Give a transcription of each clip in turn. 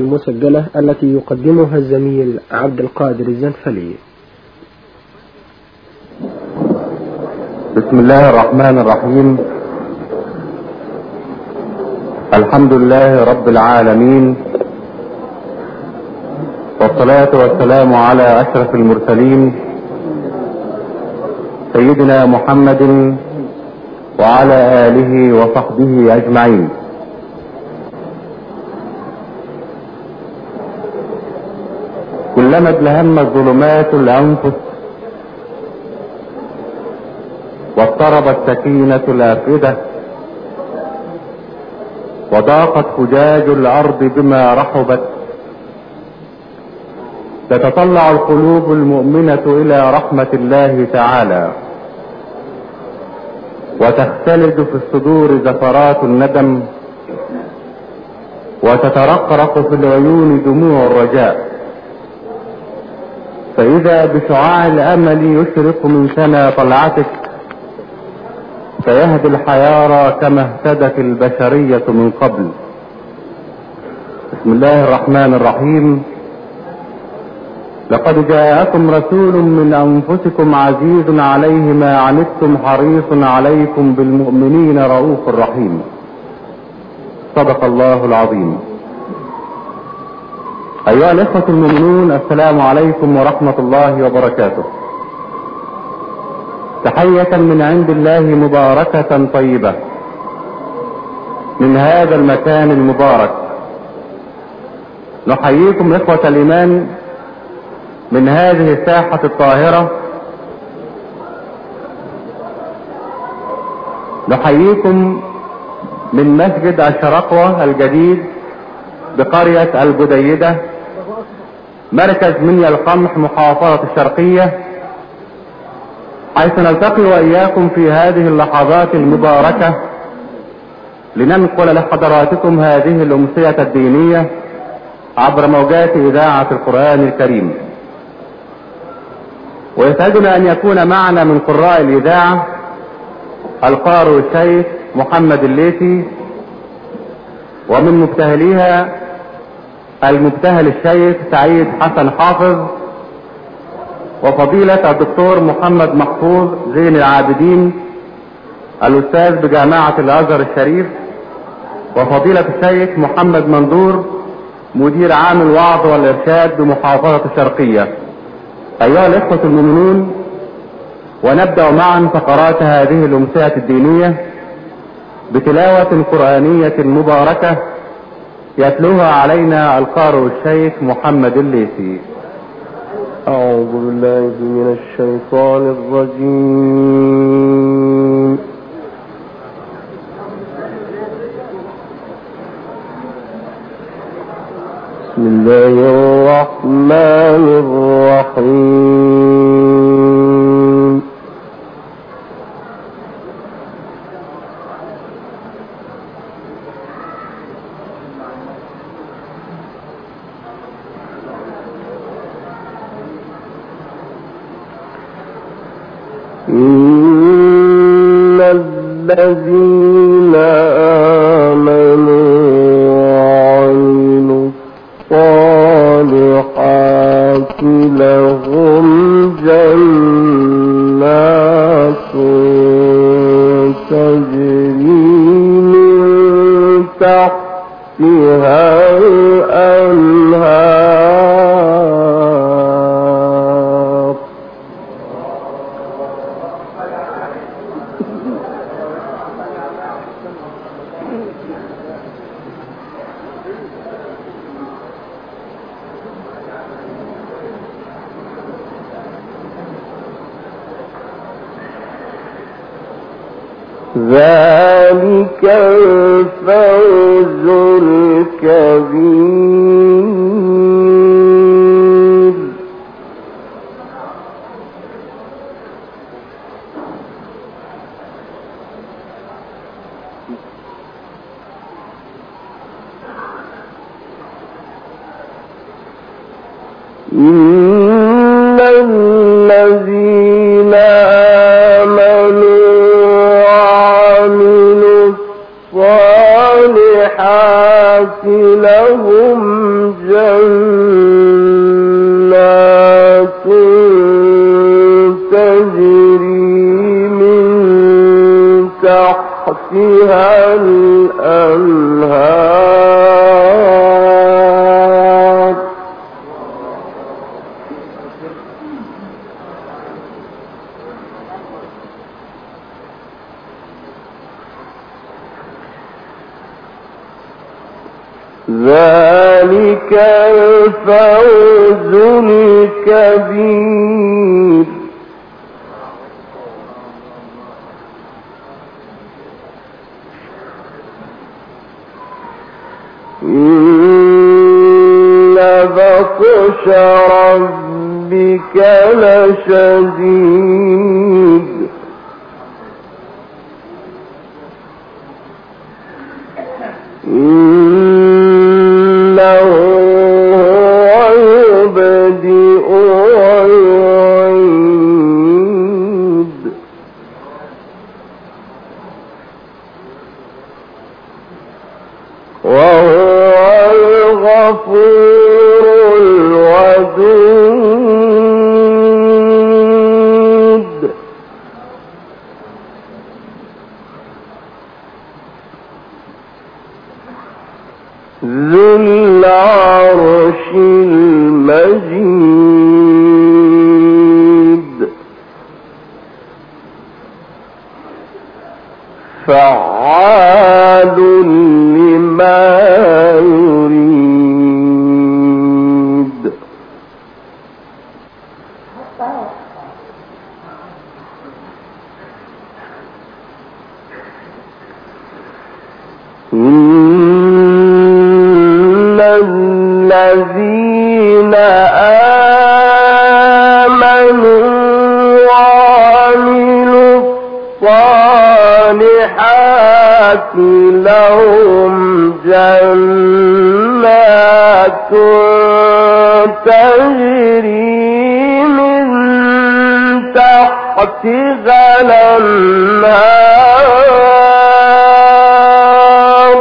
المسجلة التي يقدمها الزميل عبد القادر الزنفلي. بسم الله الرحمن الرحيم. الحمد لله رب العالمين، والصلاة والسلام على أشرف المرسلين سيدنا محمد وعلى آله وصحبه أجمعين. كلما ادلهمت ظلمات الأنفس واضطربت سكينة الأفئدة وضاقت فجاج الأرض بما رحبت، تتطلع القلوب المؤمنة إلى رحمة الله تعالى، وتختلج في الصدور زفرات الندم، وتترقرق في العيون دموع الرجاء، فإذا بشعاع الأمل يشرق من سنى طلعتك فيهدي الحيارى كما اهتدت البشرية من قبل. بسم الله الرحمن الرحيم. لقد جاءكم رسول من أنفسكم عزيز عليه ما عنتم حريص عليكم بالمؤمنين رؤوف رحيم. صدق الله العظيم. أيها الإخوة المؤمنون، السلام عليكم ورحمة الله وبركاته. تحية من عند الله مباركة طيبة من هذا المكان المبارك. نحييكم إخوة الإيمان من هذه الساحة الطاهرة، نحييكم من مسجد الشرقوة الجديد بقرية الجديدة، مركز منيا القمح، محافظة الشرقية، حيث نلتقي وإياكم في هذه اللحظات المباركة لننقل لحضراتكم هذه الأمسية الدينية عبر موجات إذاعة القرآن الكريم. ويسعدنا أن يكون معنا من قراء الإذاعة القارئ الشيخ محمد الليثي، ومن مبتهليها المبتهل الشيخ سعيد حسن حافظ، وفضيلة الدكتور محمد محفوظ زين العابدين الأستاذ بجامعة الأزهر الشريف، وفضيلة الشيخ محمد مندور مدير عام الوعظ والإرشاد بمحافظة الشرقية. أيها الإخوة المؤمنون، ونبدأ معا فقرات هذه الأمسية الدينية بتلاوة قرآنية مباركة يتلوها علينا القارئ الشيخ محمد الليثي. أعوذ بالله من الشيطان الرجيم. بسم الله الرحمن الرحيم. إن الذين آمنوا وعملوا الصالحات لهم جنات تجري من تحتها الأنهار ذلك الفوز الكبير. إن الذين آمنوا وعملوا الصالحات لهم ذلك الفوز الكبير. إن بطش ربك لشديد إنه هو يبدئ ويعيد وهو الغفور الودود ذو العرش المجيد فعال لما يريد. إن الذين آمنوا وعملوا الصالحات لهم جنات تجري من تحتها الأنهار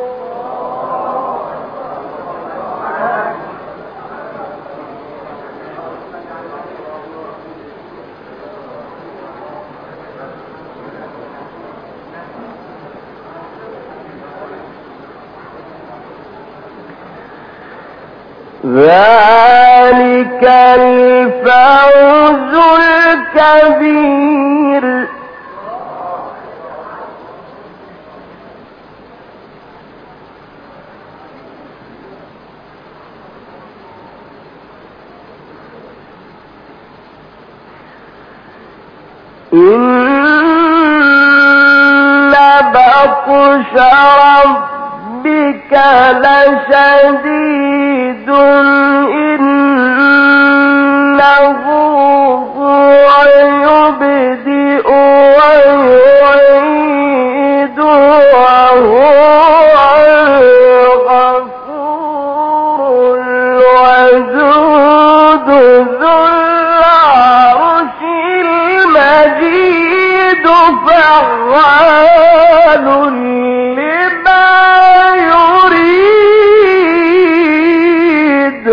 ذلك الفوز الكبير. إن بطش ربك لشديد إنه هو يبدئ ويعيد وهو الغفور الودود ذو العرش المجيد فعال لما يريد.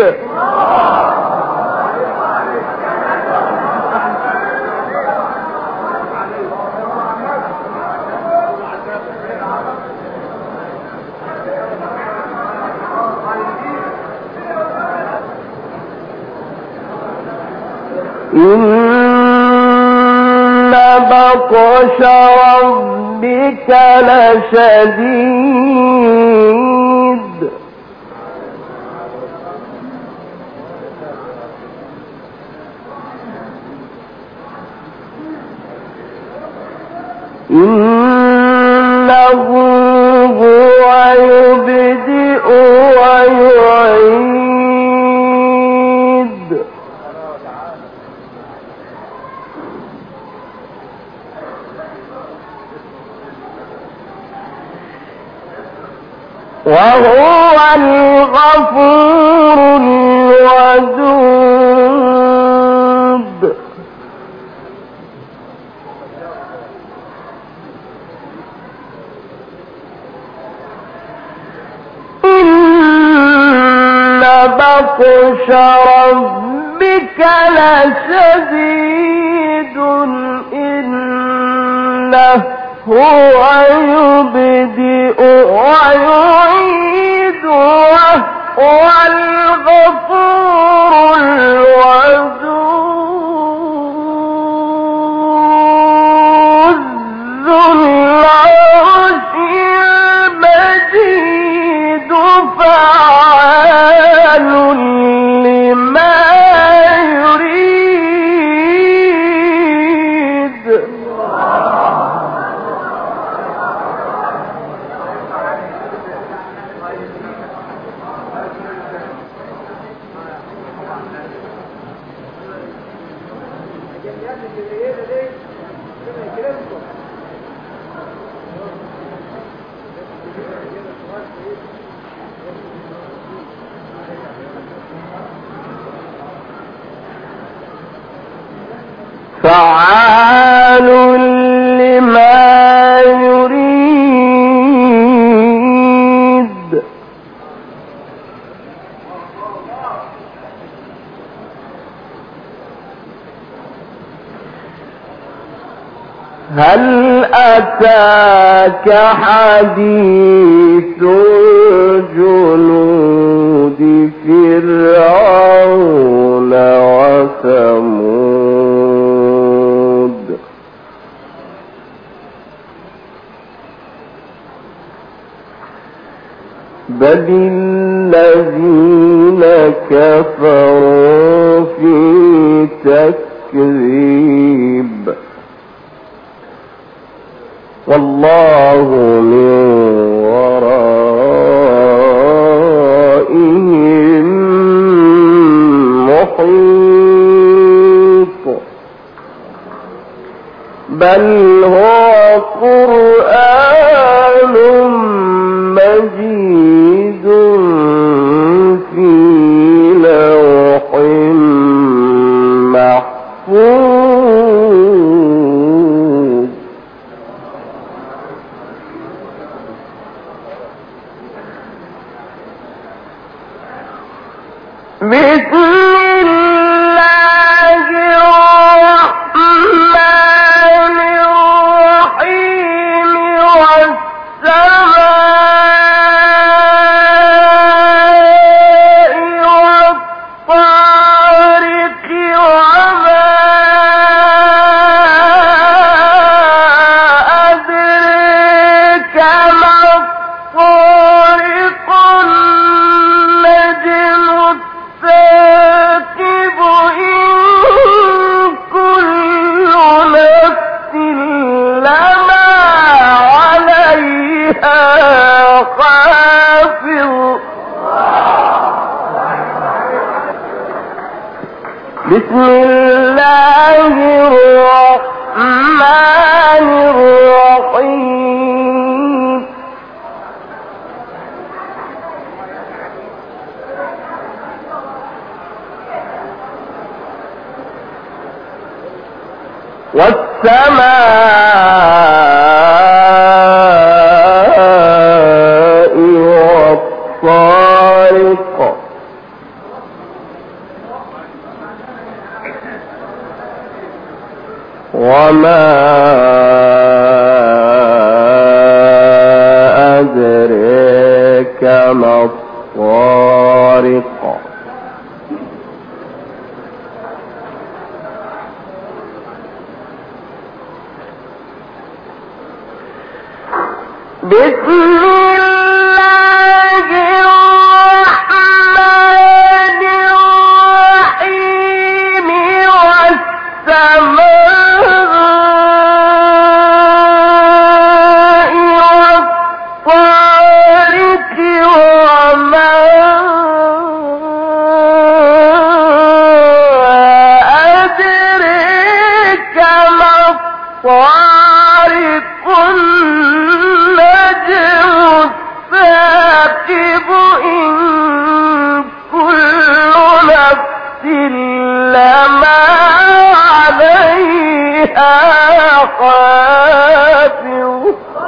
إن بطش ربك لشديد إنه هو يبدئ ويعيد وهو الغفور الودود إن بطش ربك لشديد إنه هو يبدئ ويعيد وهو الغفور الودود ذو العرش المجيد فعال فعال لما يريد. هل أتاك حديث جنود فرعون وثمود؟ بل الذين كفروا في تكذيب والله من ورائهم محيط. بل هو قرآن مجيد في لوح محفوظ. بسم الله الرحمن الرحيم والسماء والطارق وما أدريك ما الطارق النجم الثاقب إن كل نفس لما عليها حافظ. بسم الله الرحمن الرحيم. والسماء والطارق وما أدريك ما الطارق. بسم الله الرحمن الرحيم. والسماء والطارق وما أدريك ما الطارق النجم الثاقب إن كل نفس لما عليها حافظ.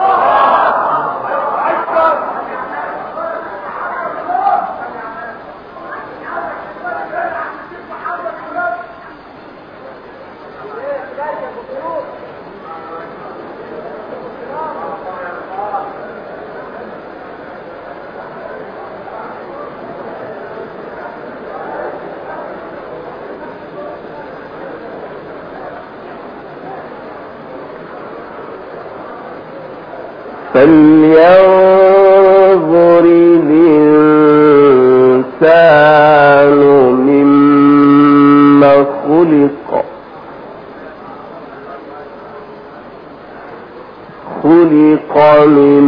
فلينظر الإنسان مما خلق. خلق من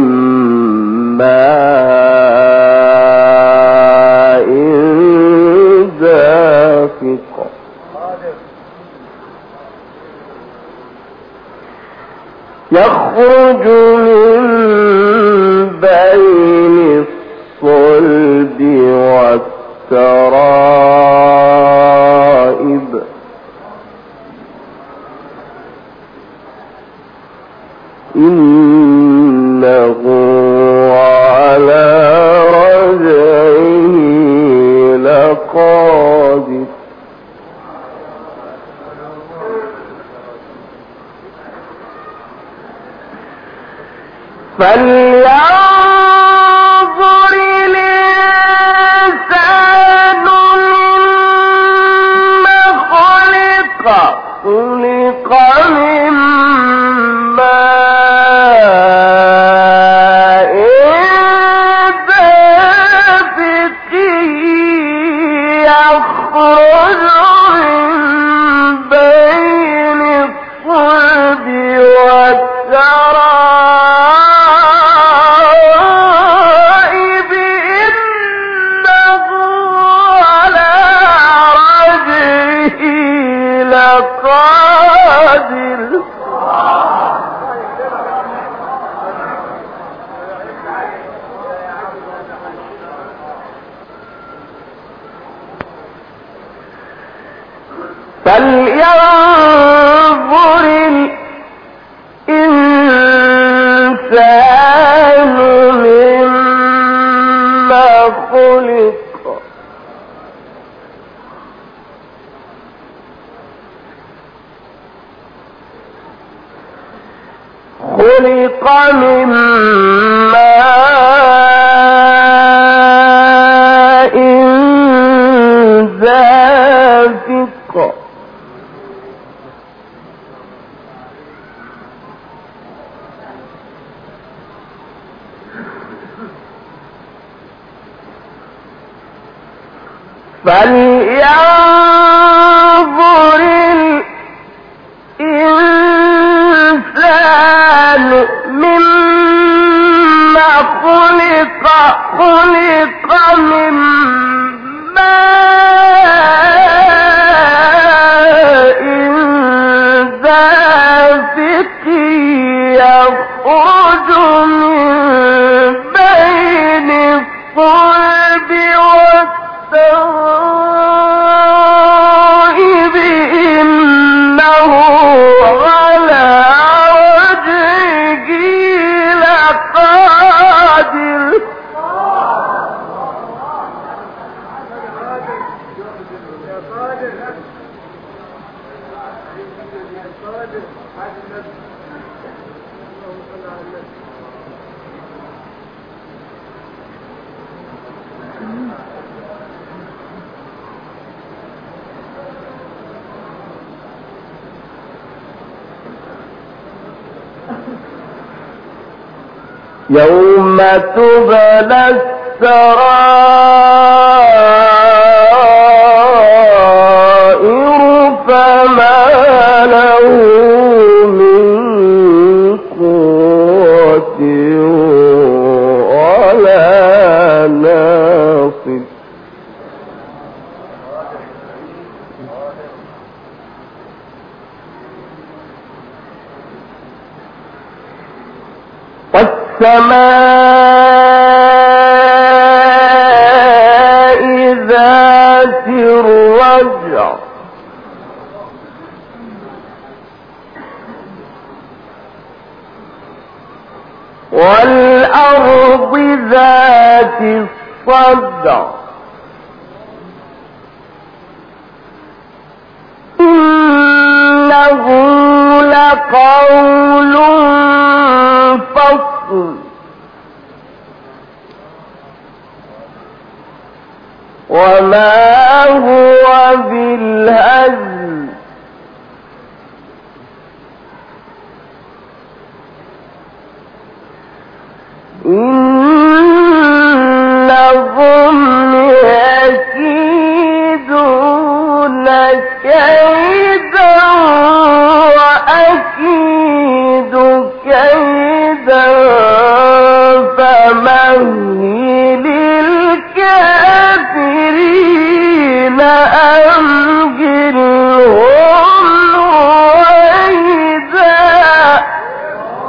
ماء دافق يخرج من بين الصلب والترائب إنه على رجعه لقادر فلينظر الإنسان مما خلق من ماء دافق يخرج من بين الصلب والترائب إنه على رجعه لقادر فلينظر الإنسان مما خلق من ماء دافق فلينظر الإنسان مما خلق من ماء دافق يخرج من بين الصلب والترائب إنه على وجهه لقادر يوم تبلى السرائر فما له من قوة ولا ناصر والسماء ذات الرجع والأرض ذات الصدع إنه لقول فصل وما هو بالهزل إنهم يكيدون كيدا وأكيد كيدا فمهل الكافرين أمهلهم رويدا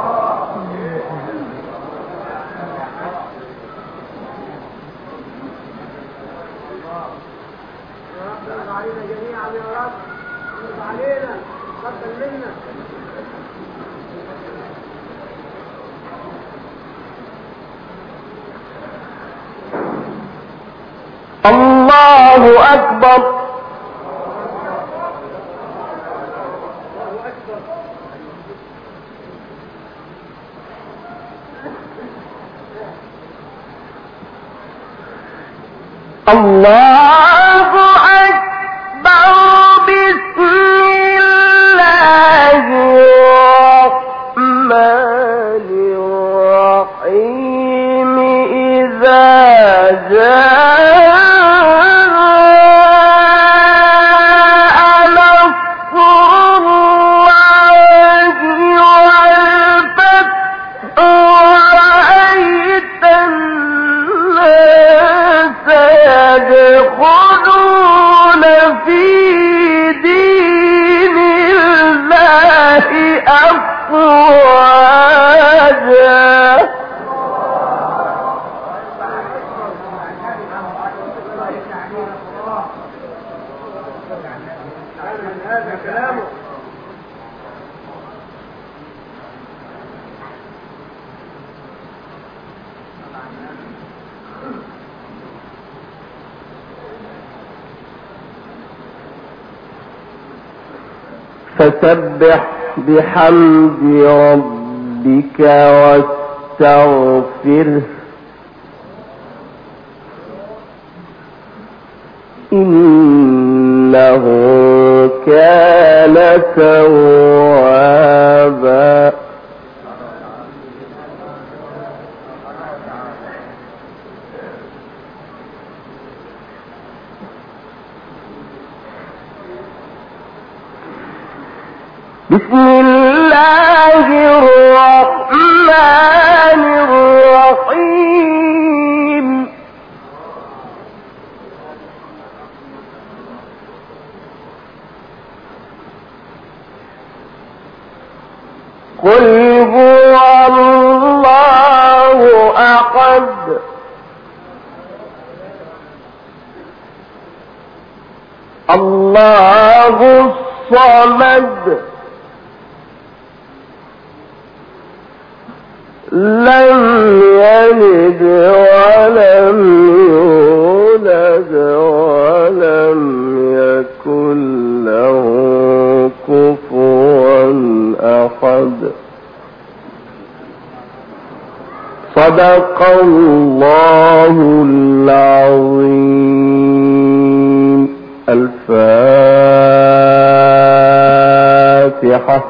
الله أكبر. الله أكبر. بسم الله الرحمن الرحيم. إذا جاء يدخلون في دين الله أفواجا. فسبح بحمد ربك واستغفره إنه كان توابا. بسم الله الرحمن الرحيم. قل هو الله أحد الله الصمد لم يلد ولم يولد ولم يكن له كفوا أحد. صدق الله العظيم. الفاتحة.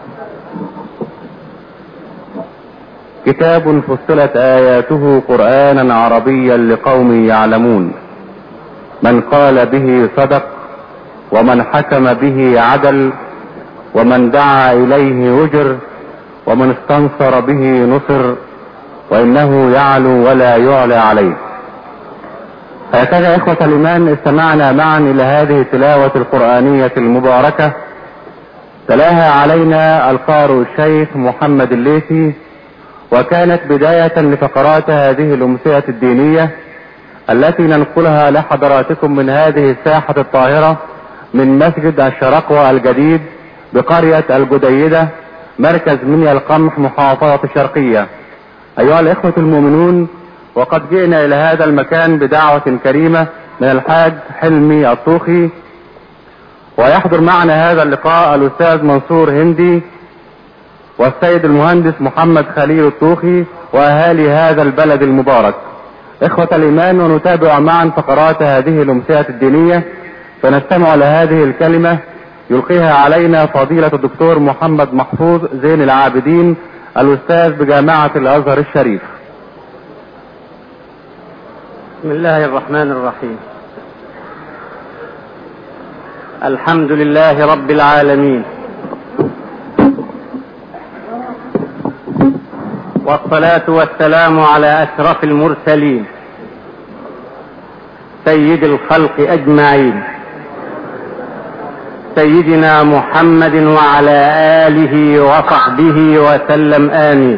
كتاب فصلت آياته قرآنا عربيا لقوم يعلمون. من قال به صدق، ومن حكم به عدل، ومن دعا إليه وجر، ومن استنصر به نصر، وإنه يعلو ولا يعلى عليه. هكذا إخوة الإيمان استمعنا معا إلى هذه التلاوة القرآنية المباركة، تلاها علينا القارئ الشيخ محمد الليثي، وكانت بداية لفقرات هذه الأمسية الدينية التي ننقلها لحضراتكم من هذه الساحة الطاهرة من مسجد الشرقوة الجديد بقرية الجديدة مركز منيا القمح محافظة الشرقية. أيها الإخوة المؤمنون، وقد جئنا إلى هذا المكان بدعوة كريمة من الحاج حلمي الطوخي، ويحضر معنا هذا اللقاء الأستاذ منصور هندي والسيد المهندس محمد خليل الطوخي وأهالي هذا البلد المبارك. إخوة الإيمان، ونتابع معا فقرات هذه الأمسية الدينية، فنستمع لهذه الكلمة يلقيها علينا فضيلة الدكتور محمد محفوظ زين العابدين الأستاذ بجامعة الأزهر الشريف. بسم الله الرحمن الرحيم. الحمد لله رب العالمين، والصلاة والسلام على أشرف المرسلين سيد الخلق أجمعين سيدنا محمد وعلى آله وصحبه وسلم آمين.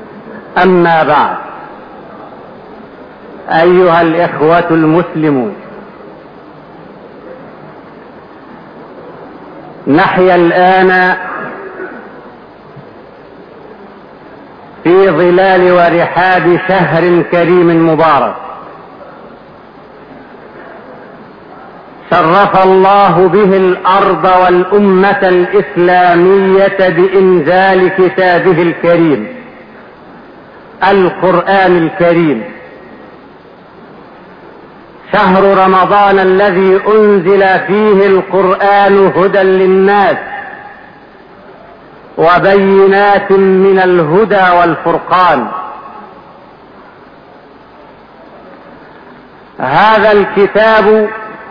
أما بعد، أيها الإخوة المسلمون، نحيا الآن في ظلال ورحاب شهر كريم مبارك شرف الله به الأرض والأمة الإسلامية بإنزال كتابه الكريم القرآن الكريم، شهر رمضان الذي أنزل فيه القرآن هدى للناس وبينات من الهدى والفرقان. هذا الكتاب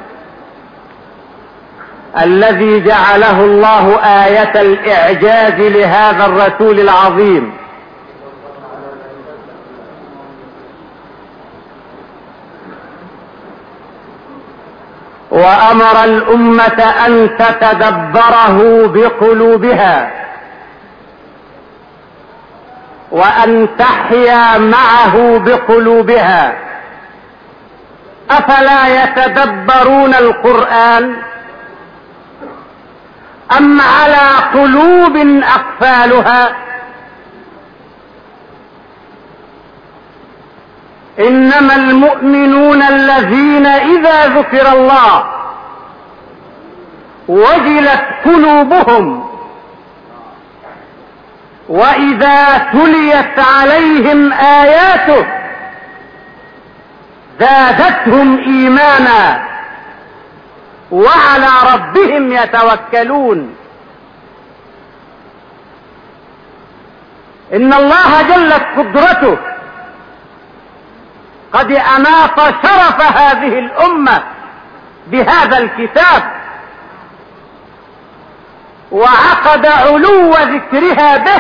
الذي جعله الله آية الإعجاز لهذا الرسول العظيم وأمر الأمة أن تتدبره بقلوبها وأن تحيا معه بقلوبها. أفلا يتدبرون القرآن أم على قلوب أقفالها؟ إنما المؤمنون الذين إذا ذكر الله وجلت قلوبهم وإذا تليت عليهم آياته زادتهم إيمانا وعلى ربهم يتوكلون. إن الله جلت قدرته قد أناط شرف هذه الأمة بهذا الكتاب وعقد علو ذكرها به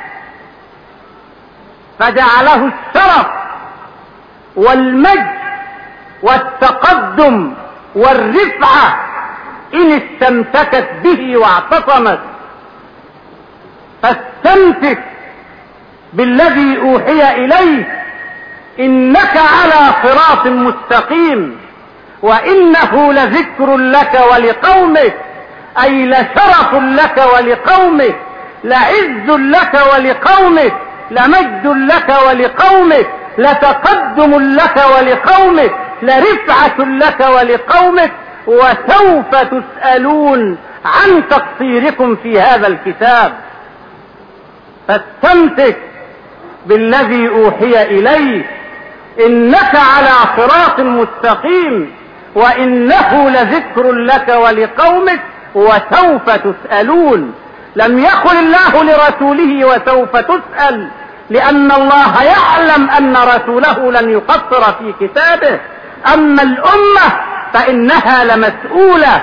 فجعله الشرف والمجد والتقدم والرفعة إن استمسكت به واعتصمت. فاستمسك بالذي أوحي إليك إنك على صراط مستقيم وإنه لذكر لك ولقومك، أي لشرف لك ولقومك، لعز لك ولقومك، لمجد لك ولقومك، لتقدم لك ولقومك، لرفعة لك ولقومك، وسوف تسألون عن تقصيركم في هذا الكتاب. فاستمسك بالذي أوحي إليك إنك على صراط مستقيم وإنه لذكر لك ولقومك وسوف تسألون. لم يقل الله لرسوله وسوف تسأل، لأن الله يعلم أن رسوله لن يقصر في كتابه. أما الأمة فإنها لمسؤولة،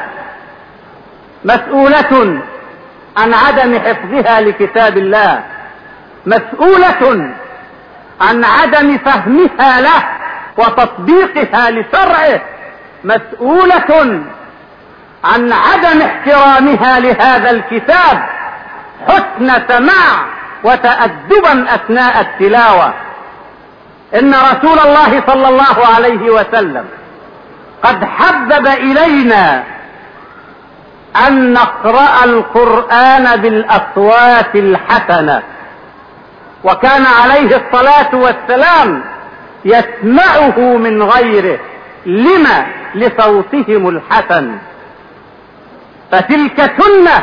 مسؤولة عن عدم حفظها لكتاب الله، مسؤولة عن عدم فهمها له وتطبيقها لشرعه، مسؤولة عن عدم احترامها لهذا الكتاب حسن سماع وتأدبا أثناء التلاوة. إن رسول الله صلى الله عليه وسلم قد حبب إلينا أن نقرأ القرآن بالأصوات الحسنة، وكان عليه الصلاة والسلام يسمعه من غيره. لما؟ لصوتهم الحسن. فتلك سنة،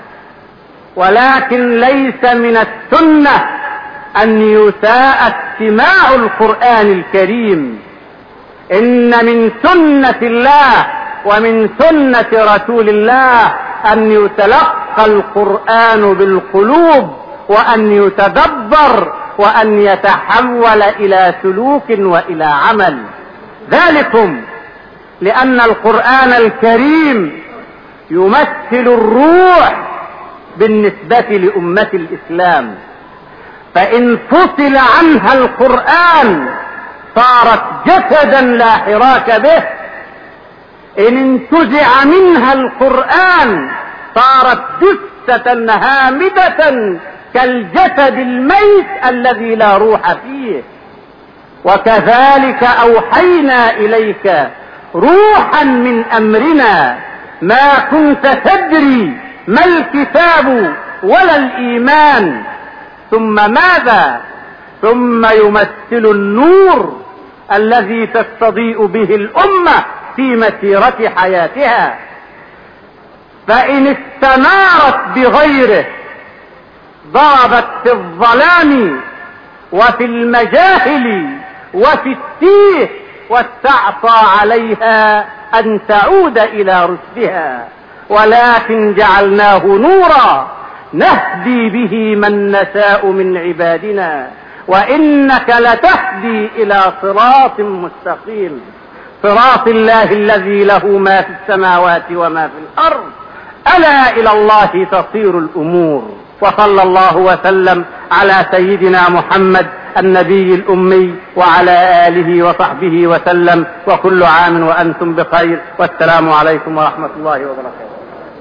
ولكن ليس من السنة أن يساء استماع القرآن الكريم. إن من سنة الله ومن سنة رسول الله أن يتلقى القرآن بالقلوب وأن يتدبر وأن يتحول إلى سلوك وإلى عمل. ذلكم لأن القرآن الكريم يمثل الروح بالنسبة لأمة الإسلام، فإن فصل عنها القرآن صارت جسدا لا حراك به، إن انتزع منها القرآن صارت جثة هامدة كالجسد الميت الذي لا روح فيه. وكذلك أوحينا إليك روحا من أمرنا ما كنت تدري ما الكتاب ولا الإيمان، ثم ماذا؟ ثم يمثل النور الذي تستضيء به الأمة في مسيرة حياتها. فإن استنارت بغيره ضربت في الظلام وفي المجاهل وفي التيه، واستعصى عليها أن تعود إلى رشدها. ولكن جعلناه نورا نهدي به من نشاء من عبادنا، وإنك لتهدي إلى صراط مستقيم، صراط الله الذي له ما في السماوات وما في الأرض، ألا إلى الله تصير الأمور. وصلى الله وسلم على سيدنا محمد النبي الأمي وعلى آله وصحبه وسلم، وكل عام وأنتم بخير، والسلام عليكم ورحمة الله وبركاته.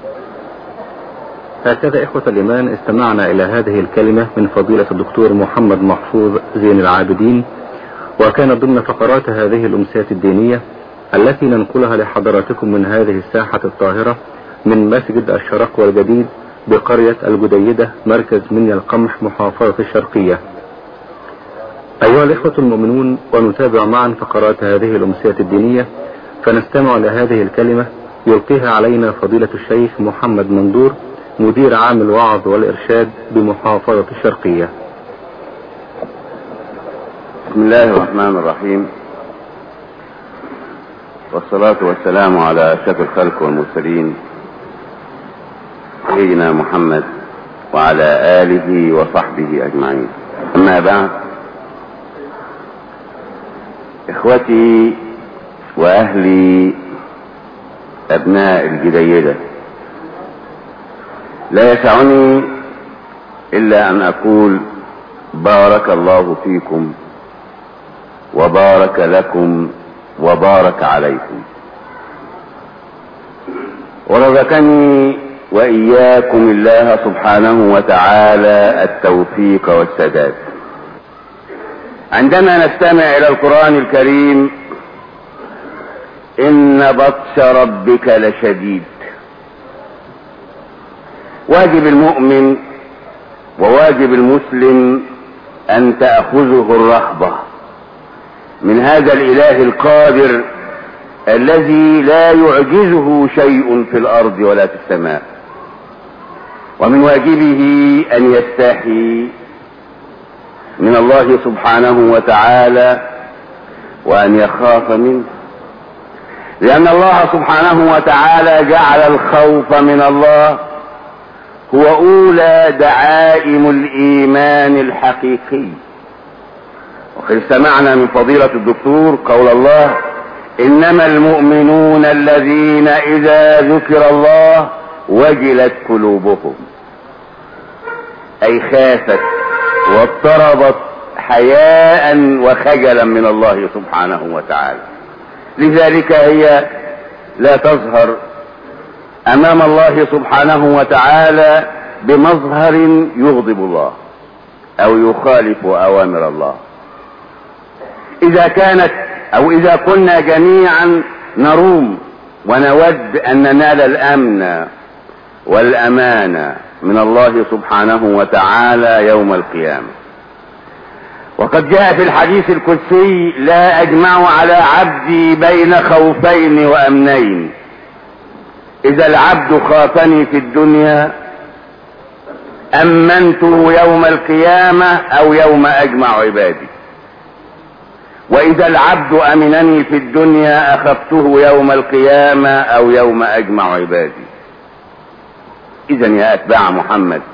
هكذا إخوة الإيمان استمعنا إلى هذه الكلمة من فضيلة الدكتور محمد محفوظ زين العابدين، وكانت ضمن فقرات هذه الأمسيات الدينية التي ننقلها لحضراتكم من هذه الساحة الطاهرة من مسجد الشرق والجديد بقرية الجديدة مركز منيا القمح محافظة الشرقية. أيها الإخوة المؤمنون، ونتابع معا فقرات هذه الأمسيات الدينية، فنستمع لهذه الكلمة يلقيها علينا فضيلة الشيخ محمد مندور مدير عام الوعظ والإرشاد بمحافظة الشرقية. بسم الله الرحمن الرحيم، والصلاة والسلام على أشرف الخلق والمرسلين سيدنا محمد وعلى آله وصحبه أجمعين. أما بعد، إخوتي وأهلي أبناء الجديدة، لا يسعني إلا أن أقول بارك الله فيكم وبارك لكم وبارك عليكم، ورزقني وإياكم الله سبحانه وتعالى التوفيق والسداد. عندما نستمع إلى القرآن الكريم: إن بطش ربك لشديد، واجب المؤمن وواجب المسلم أن تأخذه الرهبة من هذا الإله القادر الذي لا يعجزه شيء في الأرض ولا في السماء، ومن واجبه أن يستحي من الله سبحانه وتعالى وأن يخاف منه، لأن الله سبحانه وتعالى جعل الخوف من الله هو أولى دعائم الإيمان الحقيقي. وقد سمعنا من فضيلة الدكتور قول الله: إنما المؤمنون الذين إذا ذكر الله وجلت قلوبهم، أي خافت واضطربت حياء وخجلا من الله سبحانه وتعالى. لذلك هي لا تظهر أمام الله سبحانه وتعالى بمظهر يغضب الله أو يخالف أوامر الله. إذا كنا جميعا نروم ونود أن ننال الأمن والأمان من الله سبحانه وتعالى يوم القيامة. وقد جاء في الحديث القدسي: لا أجمع على عبدي بين خوفين وأمنين، إذا العبد خافني في الدنيا أمنته يوم القيامة أو يوم أجمع عبادي، وإذا العبد أمنني في الدنيا أخفته يوم القيامة أو يوم أجمع عبادي. إذن يا أتباع محمد،